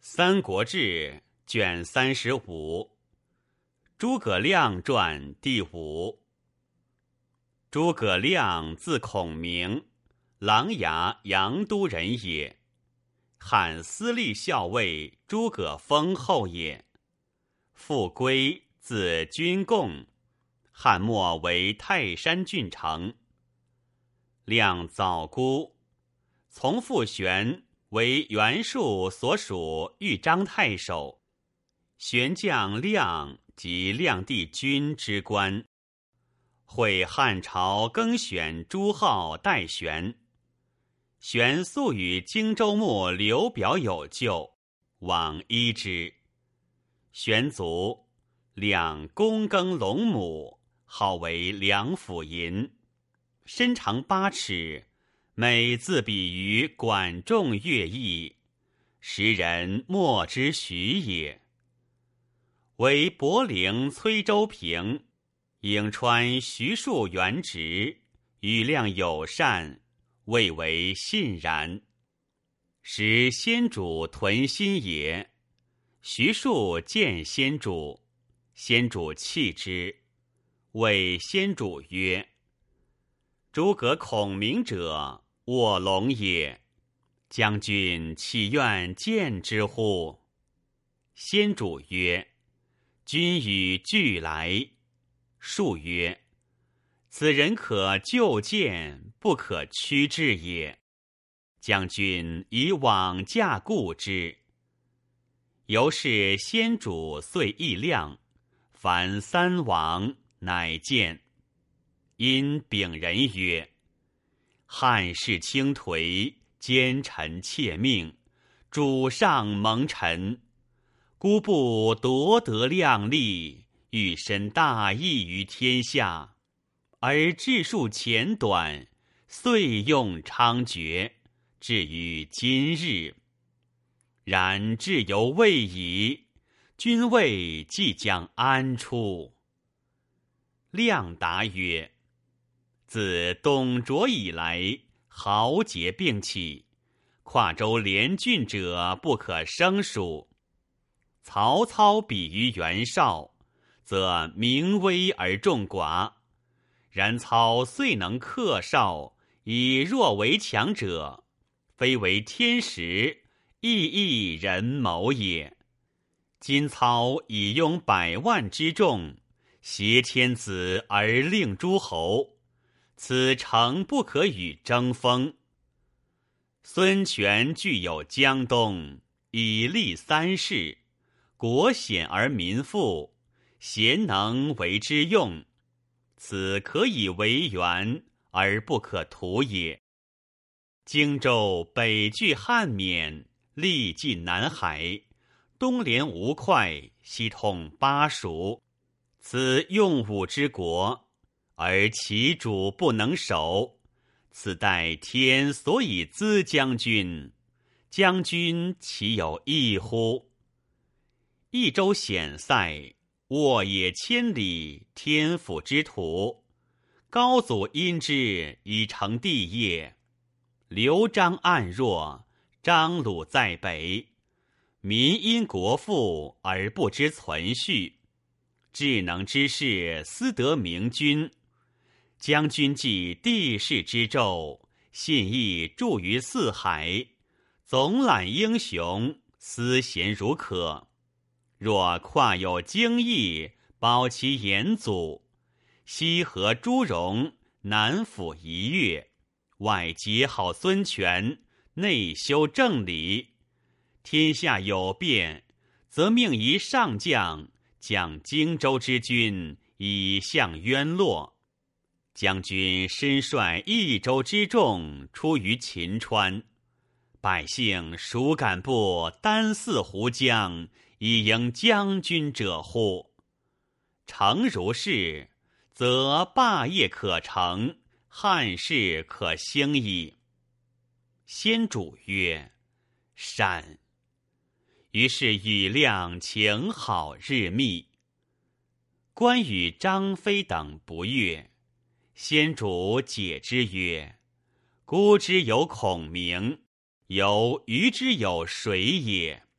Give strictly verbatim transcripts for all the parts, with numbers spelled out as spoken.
三国志》卷三十五，诸葛亮传第五。诸葛亮字孔明，琅琊阳都人也，汉司隶校尉诸葛丰后也。父归，字君贡，汉末为泰山郡丞。亮早孤，从父玄为袁术所属豫章太守，玄将亮及亮帝君之官，会汉朝更选朱浩代玄。玄素与荆州牧刘表有旧，往依之。玄卒，亮躬耕陇亩，号为梁甫吟，身长八尺，每自比于管仲乐毅，时人莫之许也。为博陵崔州平，颍川徐庶原直，与亮友善，谓为信然。时先主屯心也，徐庶见先主，先主弃之，谓先主曰：诸葛孔明者，卧龙也，将军岂愿见之乎？先主曰：君与俱来。庶曰：此人可就见，不可屈之也。将军以往驾顾之。由是先主遂议亮，凡三王，乃见。因禀人曰：汉室倾颓，奸臣窃命，主上蒙尘，孤不夺得亮丽，欲伸大义于天下，而治术浅短，遂用猖獗，至于今日。然志犹未已，君谓即将安出？亮答曰：自董卓以来，豪杰并起，跨州连郡者不可胜数。曹操比于袁绍，则名威而众寡，然操遂能克绍，以弱为强者，非为天时，亦亦人谋也。今操以拥百万之众，挟天子而令诸侯，此诚不可与争锋。孙权具有江东，以立三世，国险而民富，贤能为之用，此可以为援，而不可图也。荆州北据汉沔，历尽南海，东连吴会，西通巴蜀，此用武之国，而其主不能守，此待天所以资将军，将军岂有异乎？益州险塞，沃野千里，天府之土，高祖因之以成帝业。刘璋暗弱，张鲁在北，民因国富而不知存续，智能之士思得明君。将军记帝室之胄，信义著于四海，总揽英雄，思贤如渴。若跨有荆益，保其严祖，西河朱荣，南抚夷越，外结好孙权，内修正理，天下有变，则命一上将将荆州之军，以向渊洛。将军身率益州之众出于秦川，百姓孰敢不单似胡将，以迎将军者乎？诚如是，则霸业可成，汉室可兴矣。先主曰：善。于是与亮情好日密。关羽、张飞等不悦，先主解之曰：孤之有孔明，有余之有谁也？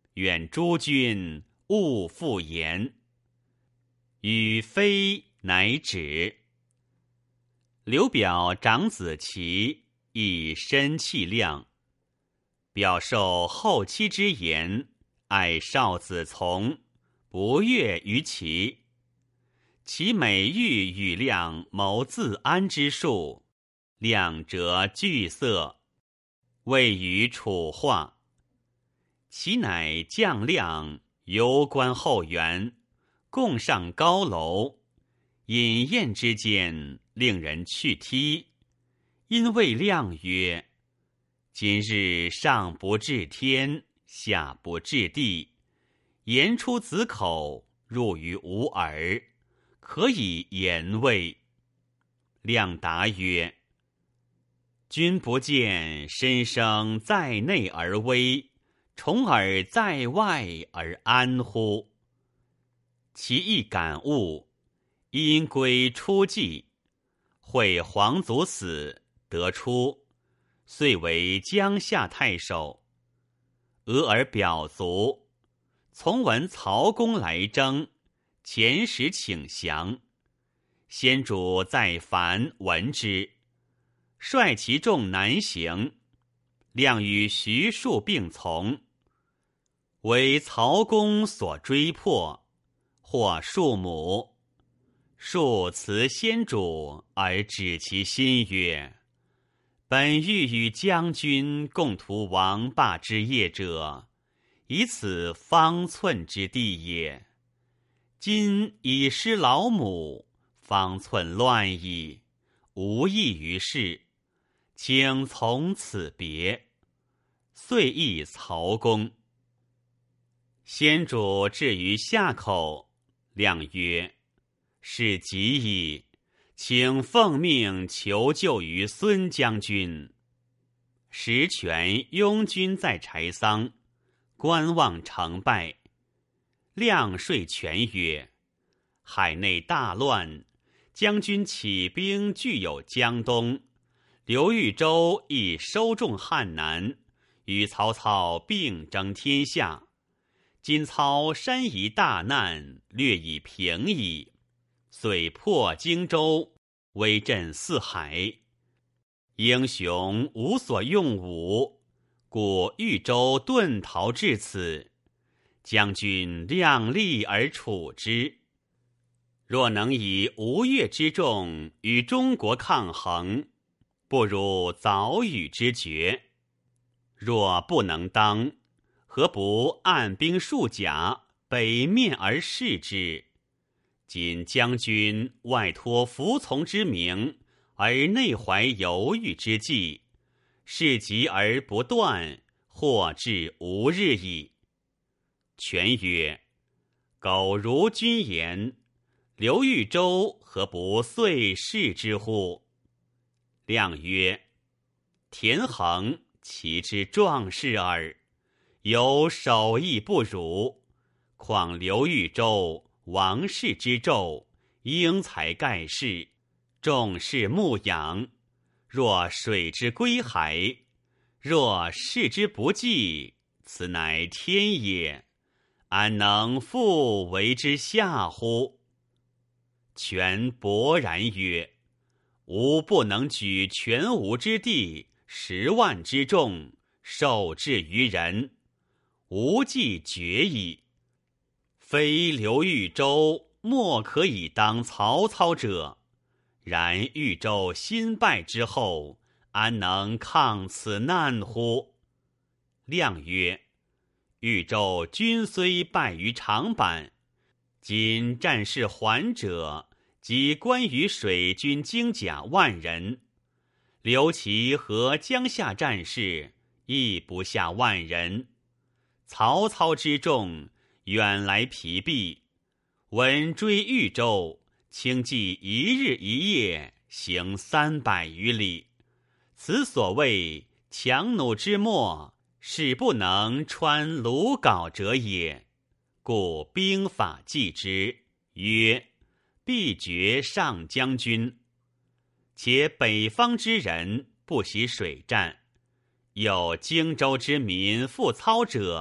愿诸君勿复言。与非乃止。刘表长子齐亦身气量，表受后妻之言，爱少子从，不悦于齐。其每欲与亮谋自安之术，亮则惧色，未与楚化。其乃将亮游观后园，共上高楼，饮宴之间，令人去踢。因谓亮曰：今日上不至天，下不至地，言出子口，入于吾耳，可以言谓。亮答曰：君不见身生在内而危，重耳在外而安乎？其一感悟，因归出计，会皇祖死，得出，遂为江夏太守。俄而表卒，从闻曹公来征，遣使请降。先主在樊闻之，率其众南行。亮与徐庶并从，为曹公所追迫，获庶母。庶辞先主，而指其心曰：本欲与将军共图王霸之业者，以此方寸之地也。今已失老母，方寸乱矣，无益于事，请从此别。遂诣曹公。先主至于夏口，亮曰：是急矣，请奉命求救于孙将军。时权拥军在柴桑，观望成败。亮说权曰：海内大乱，将军起兵据有江东，刘豫州亦收众汉南，与曹操并争天下。今操山夷大难，略已平矣，遂破荆州，威震四海。英雄无所用武，故豫州遁逃至此。将军量力而处之。若能以吴越之众与中国抗衡，不如早与之决。若不能当，何不按兵数甲，北面而视之？今将军外托服从之名，而内怀犹豫之计，事急而不断，或至无日矣。权曰：苟如君言，刘豫州何不遂视之乎？亮曰：田横其之壮士耳，有守义不辱，况刘豫州王室之胄，英才盖世，众士牧养。若水之归海，若视之不济，此乃天也，安能复为之下乎？权勃然曰：吾不能举全吴之地，十万之众，受制于人，无计决矣。非刘豫州莫可以当曹操者，然豫州新败之后，安能抗此难乎？亮曰：豫州军虽败于长坂，今战事还者，即关羽水军精甲万人，刘琦和江夏战士亦不下万人。曹操之众远来疲弊，闻追豫州，轻骑一日一夜，行三百余里。此所谓强弩之末，使不能穿鲁缟者也。故兵法记之，曰：必决上将军。且北方之人不习水战，有荆州之民复操者，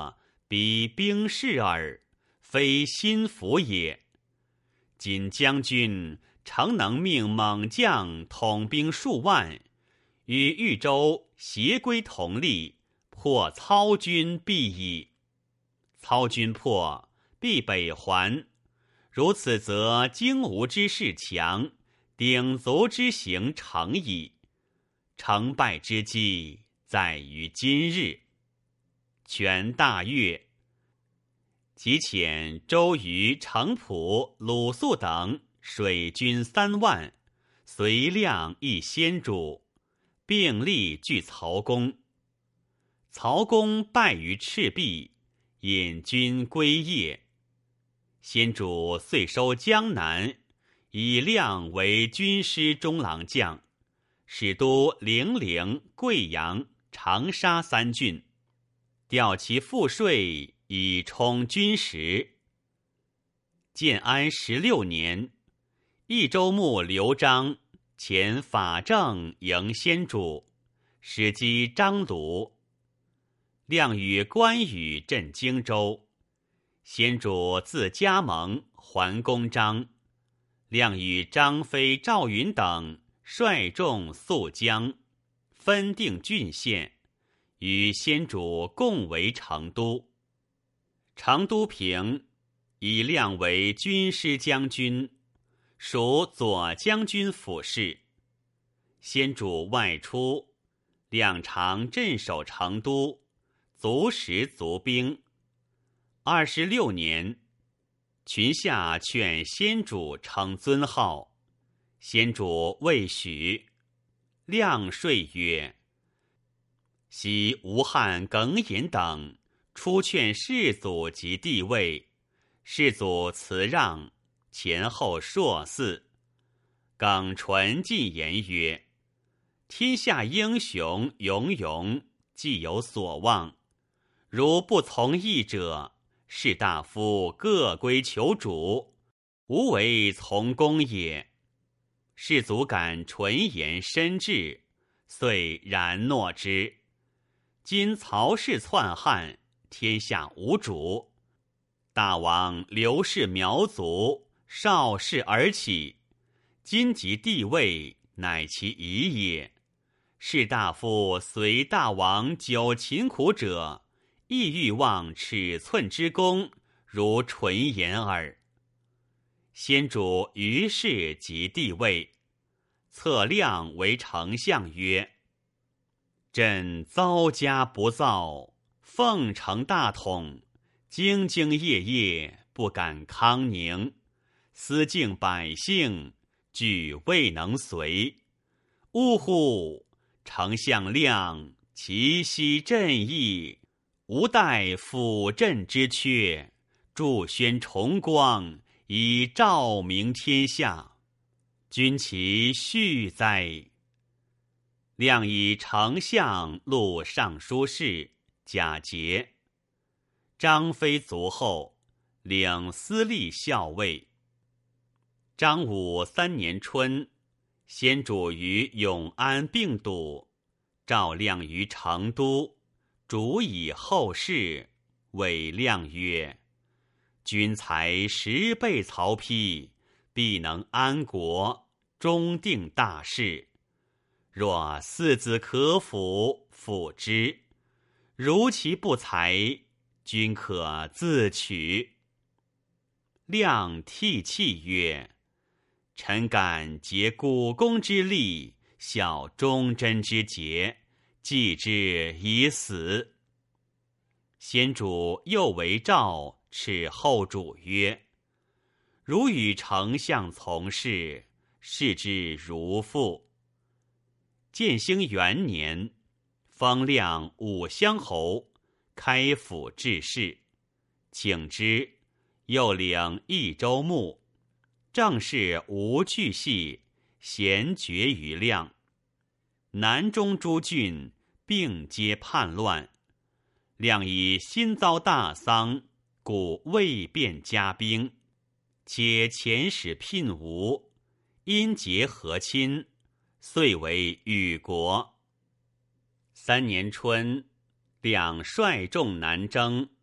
彼兵士耳，非心腹也。今将军诚能命猛将统兵数万，与豫州协归同力，破操军必矣。操军破，必北还。如此则荆吴之势强，鼎足之行成矣。成败之机在于今日。权大悦，即遣周瑜、程普、鲁肃等水军三万，随亮一先主，并力拒曹公。曹公败于赤壁，引军归邺。先主遂收江南，以亮为军师中郎将，使都零陵、贵阳、长沙三郡，调其赋税以充军实。建安十六年，益州牧刘璋遣法正迎先主，使击张鲁。亮与关羽镇荆州，先主自加盟还公张。亮与张飞、赵云等率众溯江，分定郡县，与先主共为成都。成都平，以亮为军师将军，属左将军府事。先主外出，亮常镇守成都，足食足兵。二十六年，群下劝先主称尊号，先主未许。亮说曰：昔吴汉耿寅等出劝世祖及帝位，世祖辞让，前后硕嗣。耿纯进言曰：天下英雄勇勇，既有所望，如不从义者，士大夫各归求主，无为从公也。世祖感纯言深志，遂然诺之。今曹氏篡汉，天下无主，大王刘氏苗族，少氏而起，今及帝位，乃其宜也。士大夫随大王久勤苦者，亦欲望尺寸之功，如纯言耳。先主于是即帝位，册亮为丞相曰：朕遭家不造，奉承大统，兢兢业业，不敢康宁，思敬百姓，俱未能随。呜呼！丞相亮其息朕意，吾待辅朕之缺，助宣崇光，以照明天下，君其续哉！亮以丞相录尚书事，假节。张飞卒后，领司隶校尉。张武三年春，先主于永安病笃，召亮于成都，主以后事，谓亮曰：君才十倍曹丕，必能安国，终定大事。若四子可辅，辅之；如其不才，君可自取。亮涕泣曰：臣敢竭股肱之力，效忠贞之节，继之以死。先主又为诏斥后主曰：如与丞相从事，视之如父。建兴元年，封亮武乡侯，开府治事，请之，又领益州牧。正是吴巨系，咸绝于亮。南中诸郡并皆叛乱，亮以新遭大丧，故未便加兵，且遣使聘吴，因结和亲，遂为与国。三年春，亮率众南征，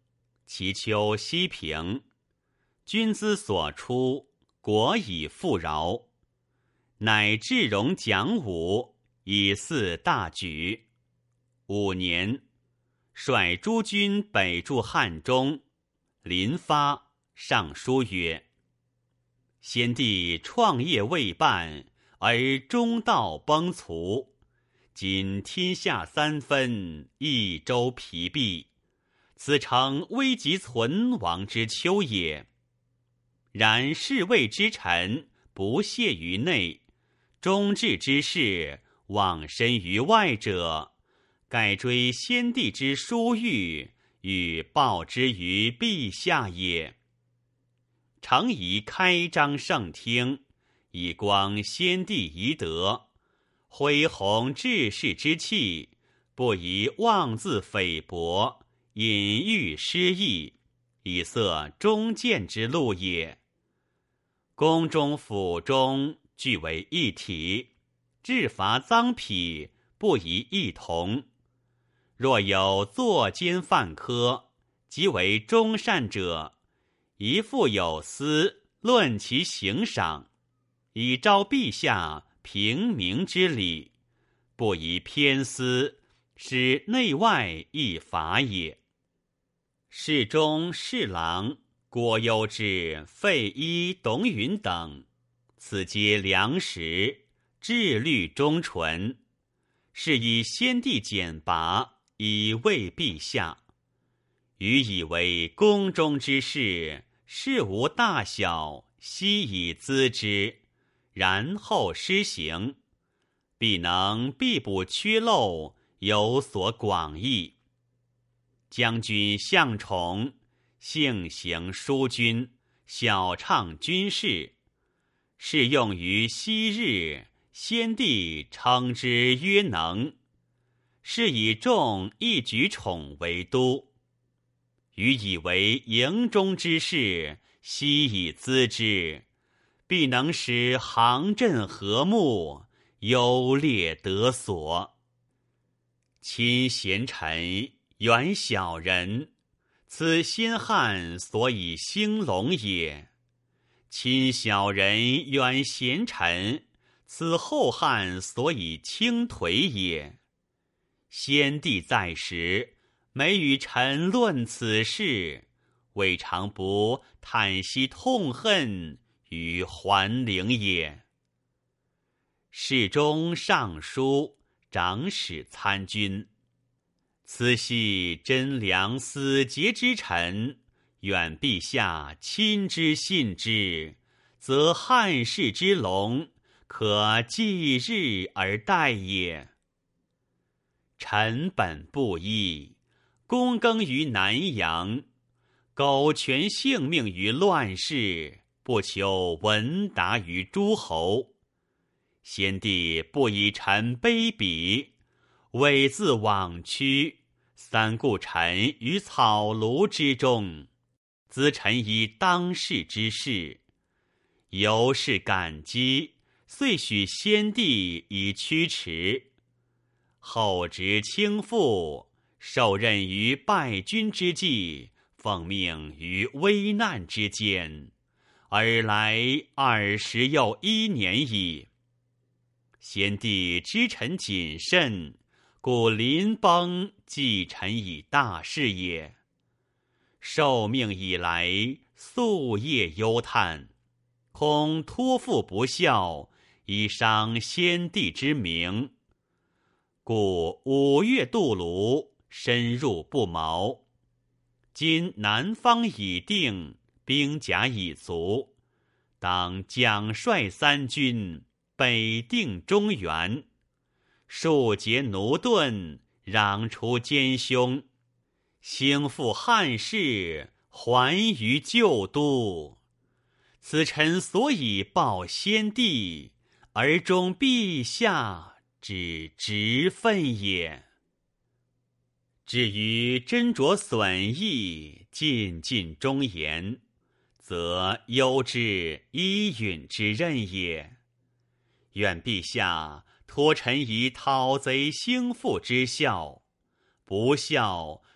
其丘西平，君资所出，国以富饶。乃至戎讲武，以祀大举。五年，率诸军北驻汉中。临发，上书曰：先帝创业未半，而中道崩殂。今天下三分，益州疲弊，此诚危急存亡之秋也。然侍卫之臣不懈于内，忠志之士忘身于外者，盖追先帝之殊遇，与报之于陛下也。诚宜开张圣听，以光先帝遗德，恢弘志士之气，不宜妄自菲薄，隐喻失义，以塞忠谏之路也。宫中府中俱为一体，治罚赃匹不宜异同。若有作奸犯科，即为忠善者，宜复有司论其刑赏，以昭陛下平明之礼，不宜偏私，使内外异法也。侍中、侍郎郭攸之、费祎、董允等，此皆良实，志虑忠纯，是以先帝简拔，以慰陛下。予以为宫中之事，事无大小，悉以咨之，然后施行，必能必补缺漏，有所广益。将军向宠，性行淑君，晓畅军事，适用于昔日，先帝称之曰能，是以众一举宠为都。予以为营中之事，悉以咨之，必能使行阵和睦，优劣得所。亲贤臣，远小人，此先汉所以兴隆也；亲小人，远贤臣，此后汉所以倾颓也。先帝在时，每与臣论此事，未尝不叹息痛恨于桓灵也。侍中、尚书、长史参军，此系真良思节之臣，愿陛下亲之信之，则汉室之隆，可继日而待也。臣本布衣，躬耕于南阳，苟全性命于乱世，不求闻达于诸侯。先帝不以臣卑鄙，猥自枉屈，三顾臣于草庐之中，咨臣以当世之事，由是感激，遂许先帝以驱驰。后值倾覆，受任于败军之际，奉命于危难之间，尔来二十又一年矣。先帝知臣谨慎，故临崩寄臣以大事也。受命以来，夙夜忧叹，恐托付不效，以伤先帝之名。故五月渡泸，深入不毛。今南方已定，兵甲已足，当奖率三军，北定中原，庶竭奴钝，攘除奸凶，兴复汉室，还于旧都。此臣所以报先帝，而忠陛下之职分也。至于斟酌损益，尽尽忠言，则攸之、伊允之任也。愿陛下托臣以讨贼兴复之效，不效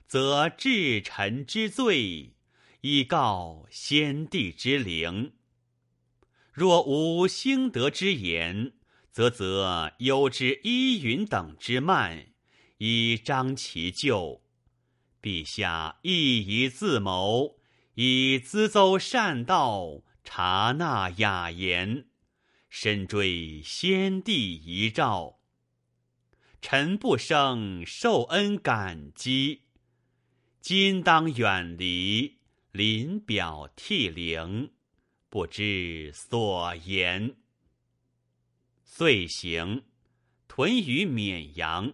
则治臣之罪，以告先帝之灵。若无兴德之言，则则忧之依云等之慢，以彰其咎。陛下亦宜自谋，以咨奏善道，察纳雅言，深追先帝遗诏。臣不胜受恩感激，今当远离，临表涕零，不知所言。遂行，屯于沔阳。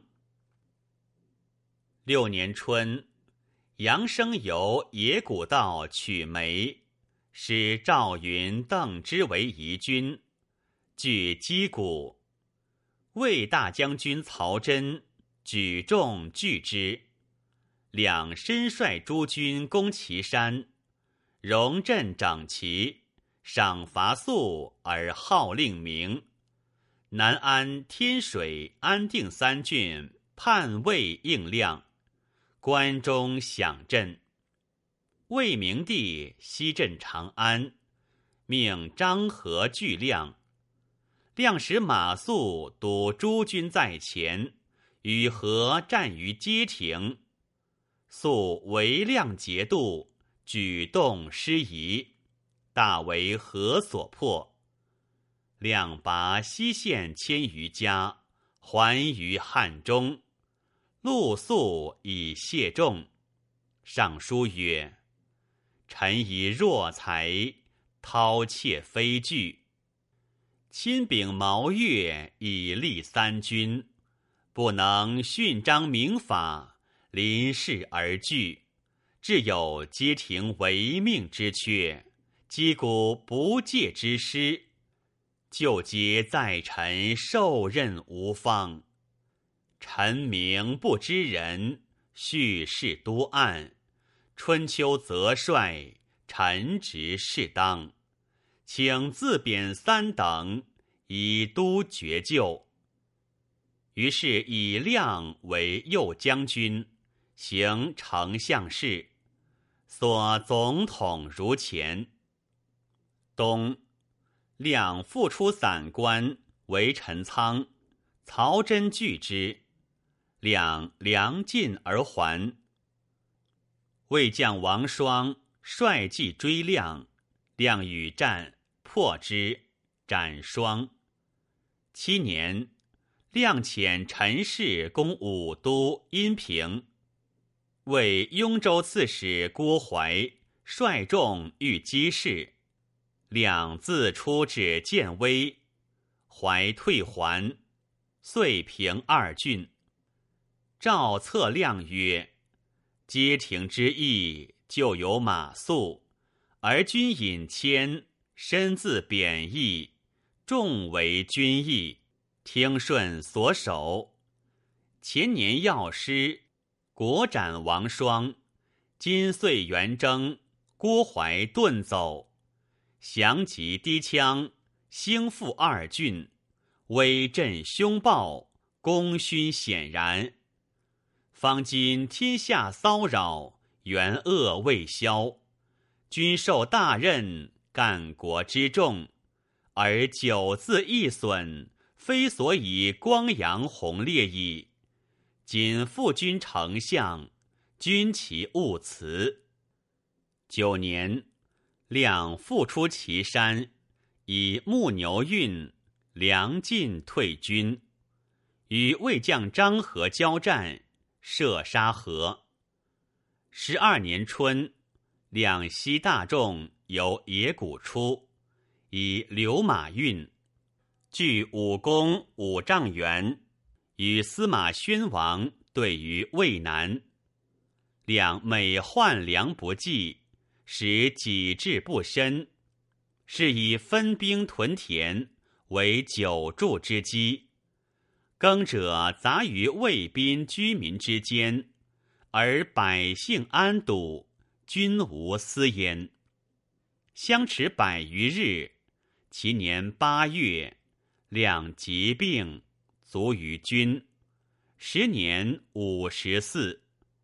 六年春，杨生由野古道取梅，使赵云、邓芝为疑军，据击鼓。魏大将军曹真举众拒之，两身率诸军攻祁山，戎阵整齐，赏罚肃而号令明。南安、天水、安定三郡叛魏应亮，关中响震。魏明帝西镇长安，命张合拒亮。亮使马谡督诸军在前，与合战于街亭。谡为亮节度，举动失仪，大为合所破。亮拔西县千余家，还于汉中。陆肃以谢众，上书曰：臣以弱才，饕餮非具。亲秉毛越以立三军，不能训章明法，临事而惧，致有街亭违命之缺，击鼓不戒之失，就皆在臣受任无方。臣名不知人，叙事都暗，春秋责帅，臣职适当，请自贬三等，以都绝旧。于是以亮为右将军，行丞相事，所总统如前。冬，亮复出散关，为陈仓，曹真拒之，亮粮尽而还。魏将王双率骑追亮，亮与战，破之，斩双。七年，亮遣陈氏攻武都、阴平。为雍州刺史郭淮率众欲击事，亮自出至建威，淮退还，遂平二郡。赵策亮曰：街亭之役，就有马谡，而君引谦，身自贬义，众为君意，听顺所守。前年药师，国斩王双，今岁元征，郭淮遁走，降及低羌，兴复二郡，威震凶暴，功勋显然。方今天下骚扰，元恶未消，君受大任，干国之重，而久自易损，非所以光扬宏烈矣。今复君丞相，君其勿辞。九年，亮复出祁山，以牧牛运，粮尽退军，与魏将张合交战，射杀合。十二年春，两西大众由野谷出，以流马运，据武功五丈原，与司马宣王对于渭南。两每患粮不济，使己志不深，是以分兵屯田，为久住之机。耕者杂于魏宾居民之间，而百姓安堵，均无私焉。相持百余日，其年八月，亮疾病，卒于军。时年五十四。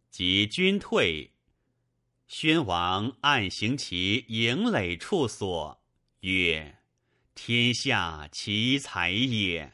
及军退，宣王暗行其营垒处所，曰：天下其财也。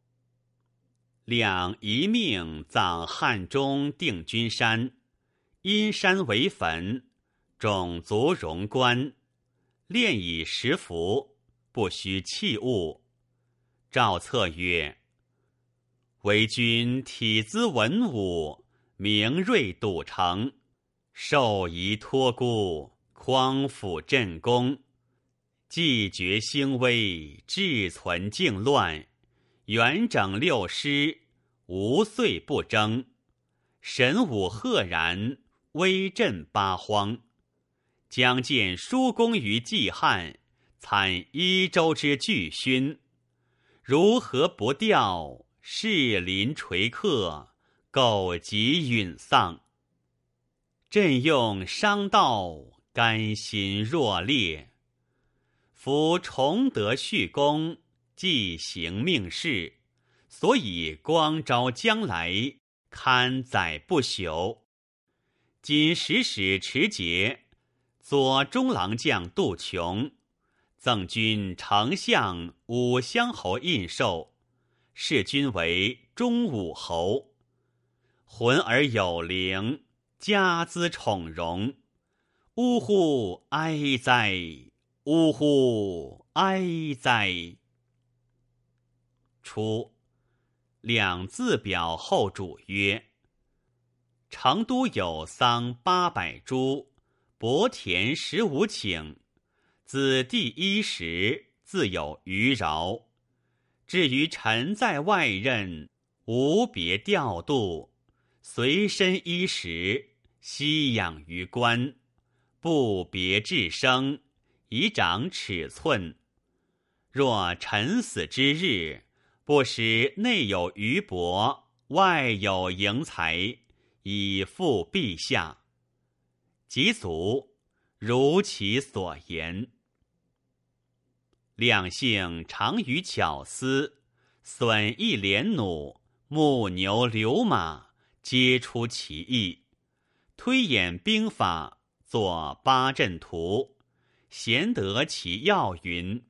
亮一命葬汉中定军山，因山为坟，种族荣官，炼以食服，不须器物。诏策曰：为君体资文武，明锐笃诚，授仪托孤，匡辅振功，继绝兴危，志存靖乱，元整六师，无岁不争，神武赫然，威震八荒。将见叔公于季汉，参一州之巨勋，如何不吊？士林垂客，苟及允丧。朕用商道，甘心若烈。夫崇德续功，既行命事，所以光昭将来，堪载不朽。今使使持节，左中郎将杜琼，赠君丞相、武乡侯印绶，视君为中武侯。浑而有灵，家资宠荣。呜呼哀哉！呜呼哀哉！初，两自表后主曰：成都有桑八百株，薄田十五顷，子弟衣食，自有余饶。至于臣在外任，无别调度，随身衣食，息养于官，不别治生，以长尺寸。若臣死之日，不使内有余帛，外有盈财，以复陛下。及卒，如其所言。亮性常于巧思，损益连弩，牧牛流马，皆出其意。推演兵法，作八阵图，贤得其要云。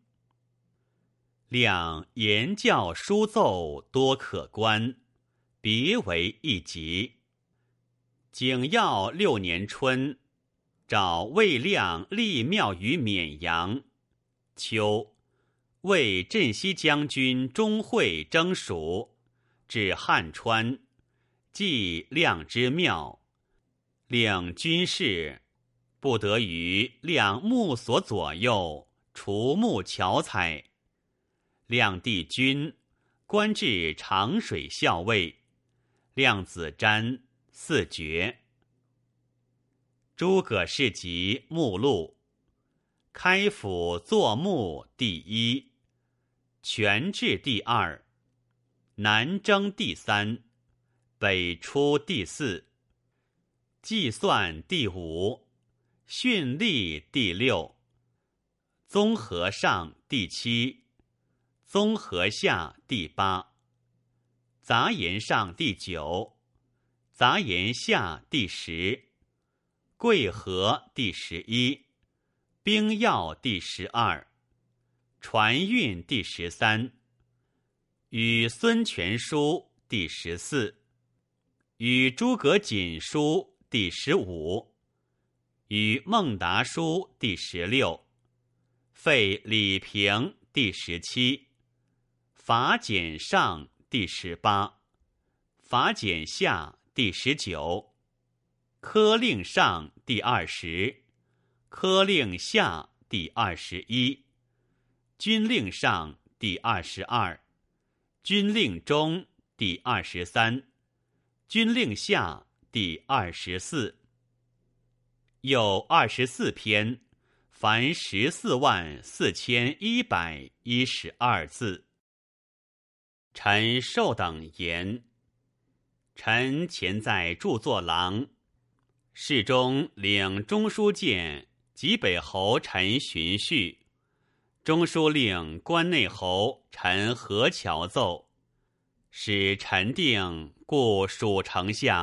亮言教书奏多可观，别为一集。景耀六年春，召魏亮立庙于沔阳。秋，为镇西将军钟会征蜀，至汉川，祭亮之庙，令军士不得于亮墓所左右，除木巧彩。亮帝君，官至长水校尉。亮子瞻，四爵。诸葛氏集目录：开府坐墓第一，权制第二，南征第三，北出第四，计算第五，训吏第六，综合上第七，综合下第八，杂言上第九，杂言下第十，贵和第十一，兵要第十二，传运第十三，与孙权书第十四，与诸葛瑾书第十五，与孟达书第十六，废李平第十七，法简上第十八，法简下第十九，科令上第二十，科令下第二十一，军令上第二十二，军令中第二十三，军令下第二十四。有二十四篇，凡十四万四千一百一十二字。臣受等言。臣前在著作郎，侍中领中书监及北侯陈荀绪，中书令关内侯陈何乔奏，使臣定故蜀丞相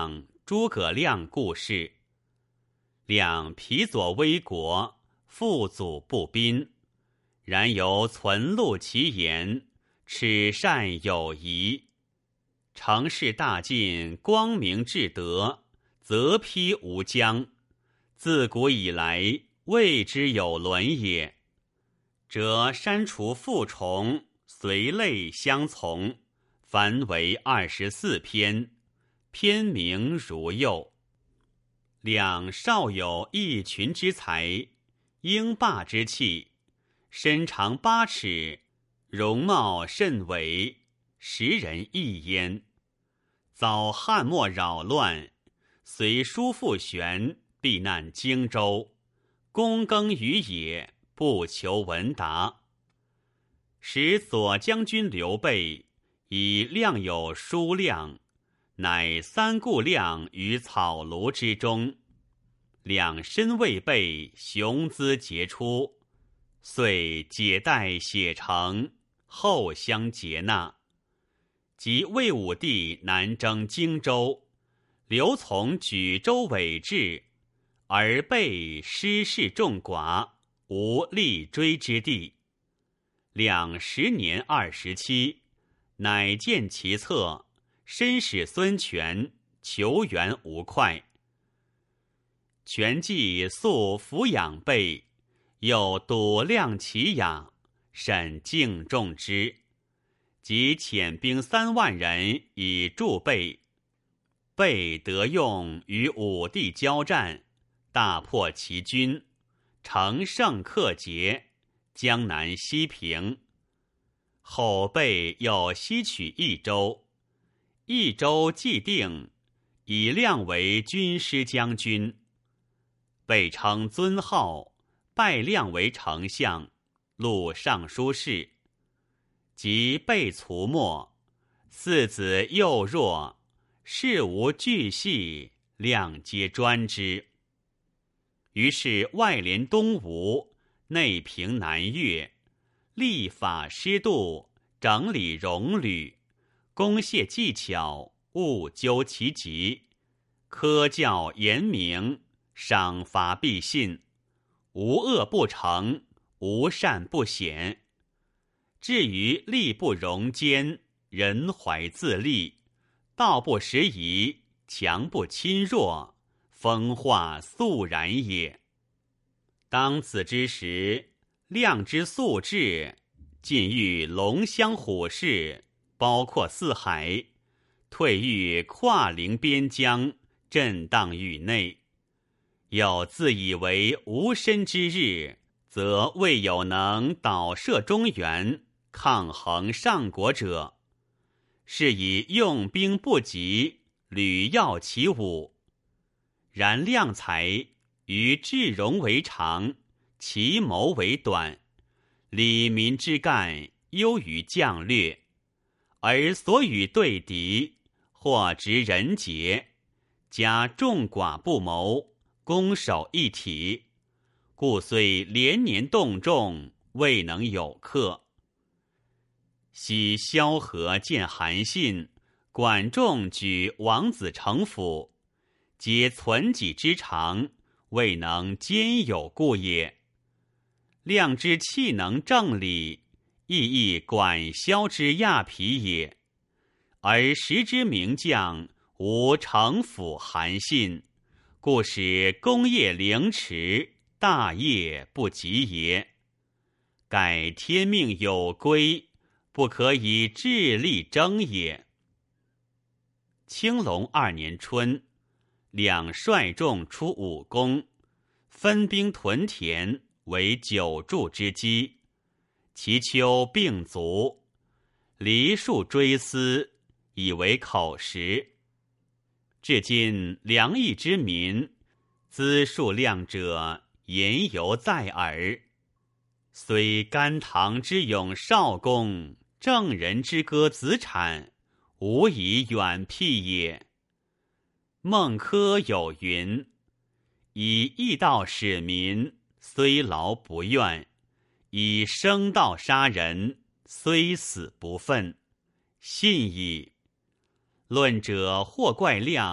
诸葛亮故事。亮皮左威国，父祖不宾，然犹存录其言，耻善有疑。成事大进，光明至德，则披无疆。自古以来，未之有伦也。则删除复重，随类相从，凡为二十四篇，篇名如右。两少有一群之才，英霸之气，身长八尺，容貌甚伟，时人异焉。遭汉末扰乱，随叔父玄避难荆州，躬耕于野，不求闻达。使左将军刘备以亮有书亮，乃三顾亮于草庐之中。两身未备，雄姿杰出，遂解带写成，后相接纳。及魏武帝南征荆州，刘琮举州委制，而备失势众寡，无力追之地。两十年二十七，乃见其策，申使孙权求援吴会。权既素抚养备，又笃亮其雅，甚敬重之，即遣兵三万人以助备。备得用与武帝交战，大破其军，乘胜克捷，江南西平。后备又西取益州，益州既定，以亮为军师将军。备称尊号，拜亮为丞相，录尚书事。及备卒没，四子幼弱，事无巨细，亮皆专之。于是外连东吴，内平南越，立法施度，整理戎旅，公谢技巧，务究其极，科教严明，赏罚必信，无恶不成，无善不显。至于力不容奸，人怀自立，道不拾遗，强不侵弱，风化肃然也。当此之时，亮之素质，尽欲龙骧虎视，包括四海，退欲跨陵边疆，震荡域内。又自以为无身之日，则未有能导摄中原，抗衡上国者，是以用兵不及，屡耀其武。然亮才于智容为长，其谋为短，理民之干优于将略，而所与对敌，或执人杰，加众寡不谋，攻守一体，故虽连年动众，未能有克。昔萧何见韩信，管仲举王子成府，皆存己之长，未能兼有故也。亮之气能正理，亦亦管萧之亚皮也。而时之名将，无城府韩信，故使功业凌迟，大业不及也。盖天命有归，不可以智力争也。青龙二年春，两率众出武功，分兵屯田，为久筑之基。其秋病卒，梨树追思，以为口实。至今梁邑之民，资数量者，言犹在耳。虽甘棠之咏少公，郑人之歌子产，无以远辟也。孟轲有云：以义道使民，虽劳不怨；以生道杀人，虽死不愤。信矣。论者或怪亮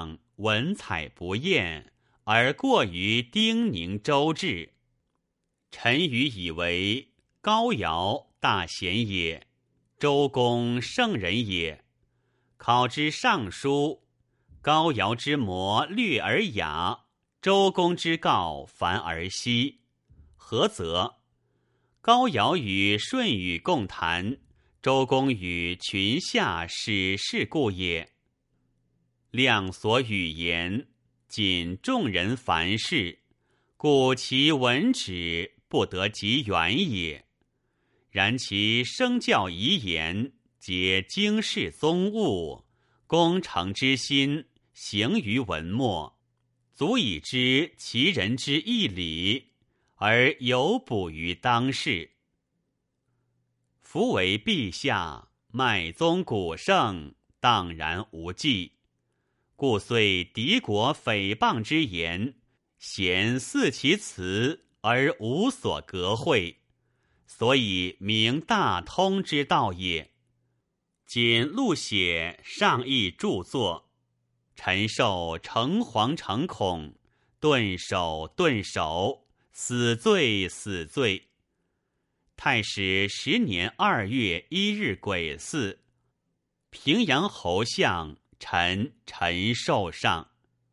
文采不艳，而过于丁宁周至。臣愚以为高尧大贤也，周公圣人也。考之尚书，高尧之谟略而雅，周公之告繁而稀。何则？高尧与舜禹共谈，周公与群下使事故也。亮所语言，仅众人凡事，故其文旨不得及远也。然其生教遗言，皆经世宗务，功成之心，行于文末，足以知其人之义理，而有补于当世。夫为陛下，脉宗古圣，荡然无忌。故虽敌国诽谤之言，咸似其辞而无所隔讳，所以明大通之道也。仅录写上议著作，臣受诚惶诚恐，顿首顿首，死罪死罪。太史十年二月一日癸巳，平阳侯相臣陈寿上。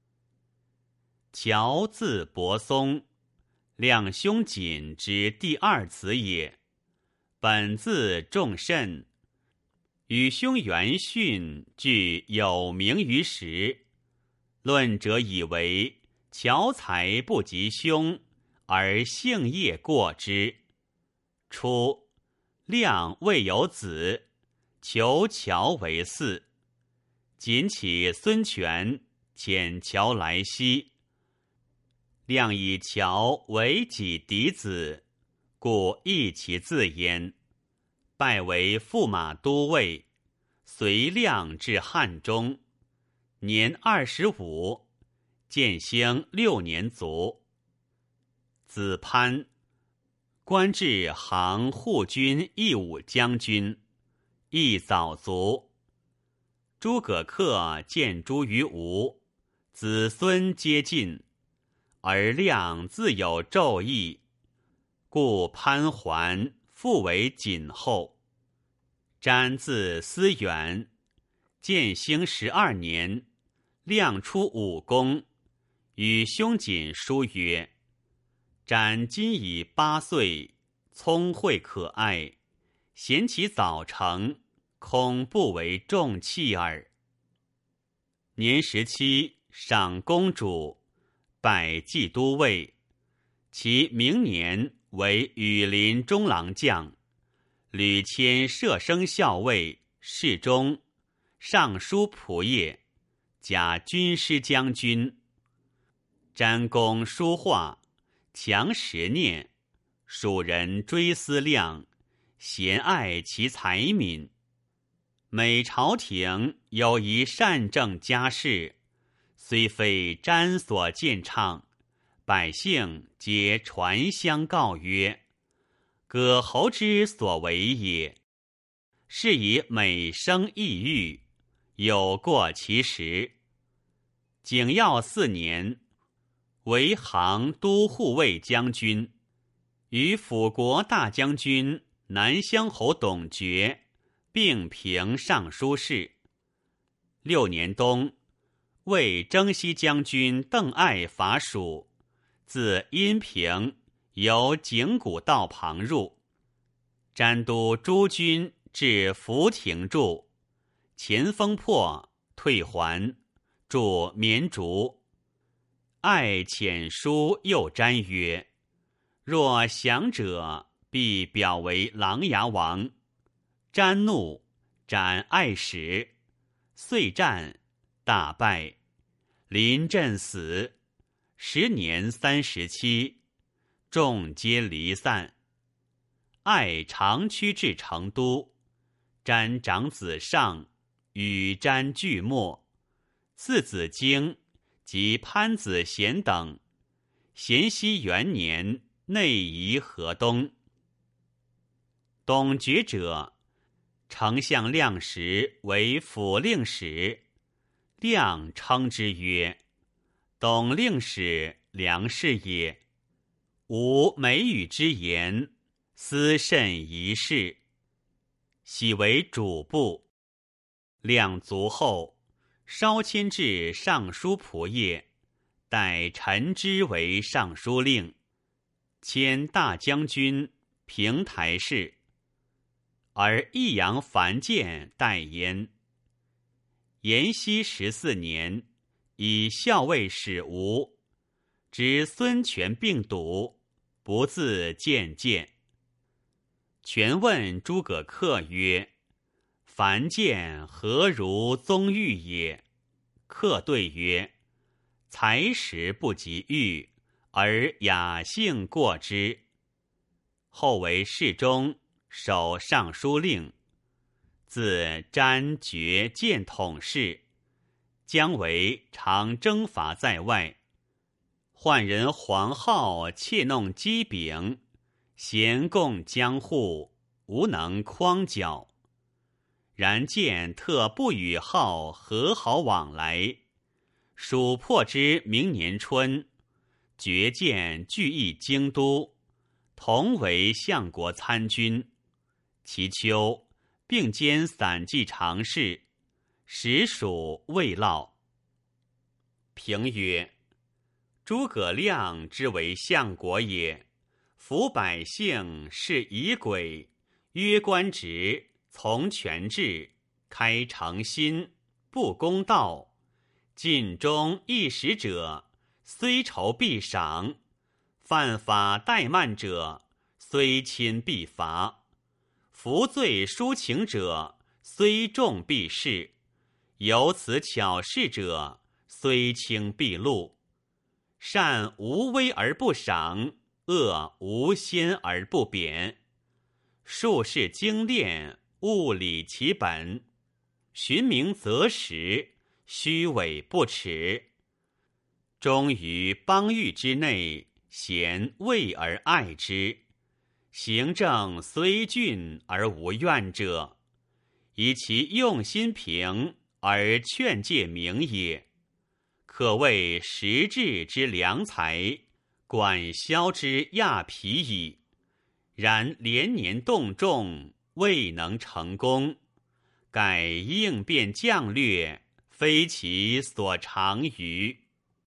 乔字伯松，亮兄瑾之第二子也。本字仲慎，与兄元训俱有名于时。论者以为乔才不及兄，而姓业过之。初，亮未有子，求乔为嗣。谨起孙权，遣乔来西。亮以乔为己嫡子，故义其字焉。拜为驸马都尉，随亮至汉中，年二十五，建兴六年卒。子潘，官至杭护军义武将军，亦早卒。诸葛恪见诸于吴，子孙皆尽，而亮自有胄义，故潘还复为谨后。瞻字思远，建兴十二年，亮出武功，与兄瑾书曰：瞻今已八岁，聪慧可爱，贤其早成，恐不为重器耳。年十七，赏公主，拜冀都尉，其明年为羽林中郎将，屡迁射生校尉、侍中、尚书仆射，加军师将军。瞻公书画，强识念，蜀人追思亮，贤爱其才敏。每朝廷有一善政家事，虽非瞻所见倡，百姓皆传相告曰：葛侯之所为也。是以每生异域，有过其时。景耀四年，为杭都护卫将军，与辅国大将军南乡侯董厥并平尚书事。六年冬，为征西将军邓艾伐蜀，自阴平由景谷道旁入。瞻都诸军至浮亭住，前锋破，退还，驻绵竹。艾遣书诱瞻曰：若降者，必表为琅琊王。瞻怒，斩艾使，遂战，大败，临阵死。时年三十七，众皆离散。艾长驱至成都，瞻长子尚与瞻俱没，次子荆及潘子贤等。咸熙元年，内夷河东。董厥者，丞相亮时为府令史， 亮称之曰：董令史梁氏也。吾美语之言，思甚一事，喜为主簿。亮卒后，稍迁至尚书仆射，代陈之为尚书令，迁大将军、平台事，而益阳樊建代焉。延熙十四年，以校尉使吴，知孙权病笃，不自见见。权问诸葛恪曰：樊建何如宗御也？恪对曰：才识不及御，而雅性过之。后为侍中，守尚书令，自詹爵建统事，将为常征伐在外。宦人黄皓窃弄机柄，咸共江户，无能匡剿。然见特不与皓和好往来，蜀破之明年春，爵建聚议京都，同为相国参军。其秋，并兼散骑常侍，实属未落。评曰：诸葛亮之为相国也，服百姓，是夷轨，约官职，从权制，开诚心，不公道。尽忠一时者，虽仇必赏；犯法怠慢者，虽亲必罚；服罪抒情者，虽重必释；有此巧事者，虽轻必录。善无威而不赏，恶无先而不贬。术士精炼，物理其本，循名择实，虚伪不耻。忠于邦域之内，贤畏而爱之。行政虽峻而无怨者，以其用心平而劝诫明也。可谓实质之良才，管萧之亚匹矣。然连年动众，未能成功，盖应变将略，非其所长于。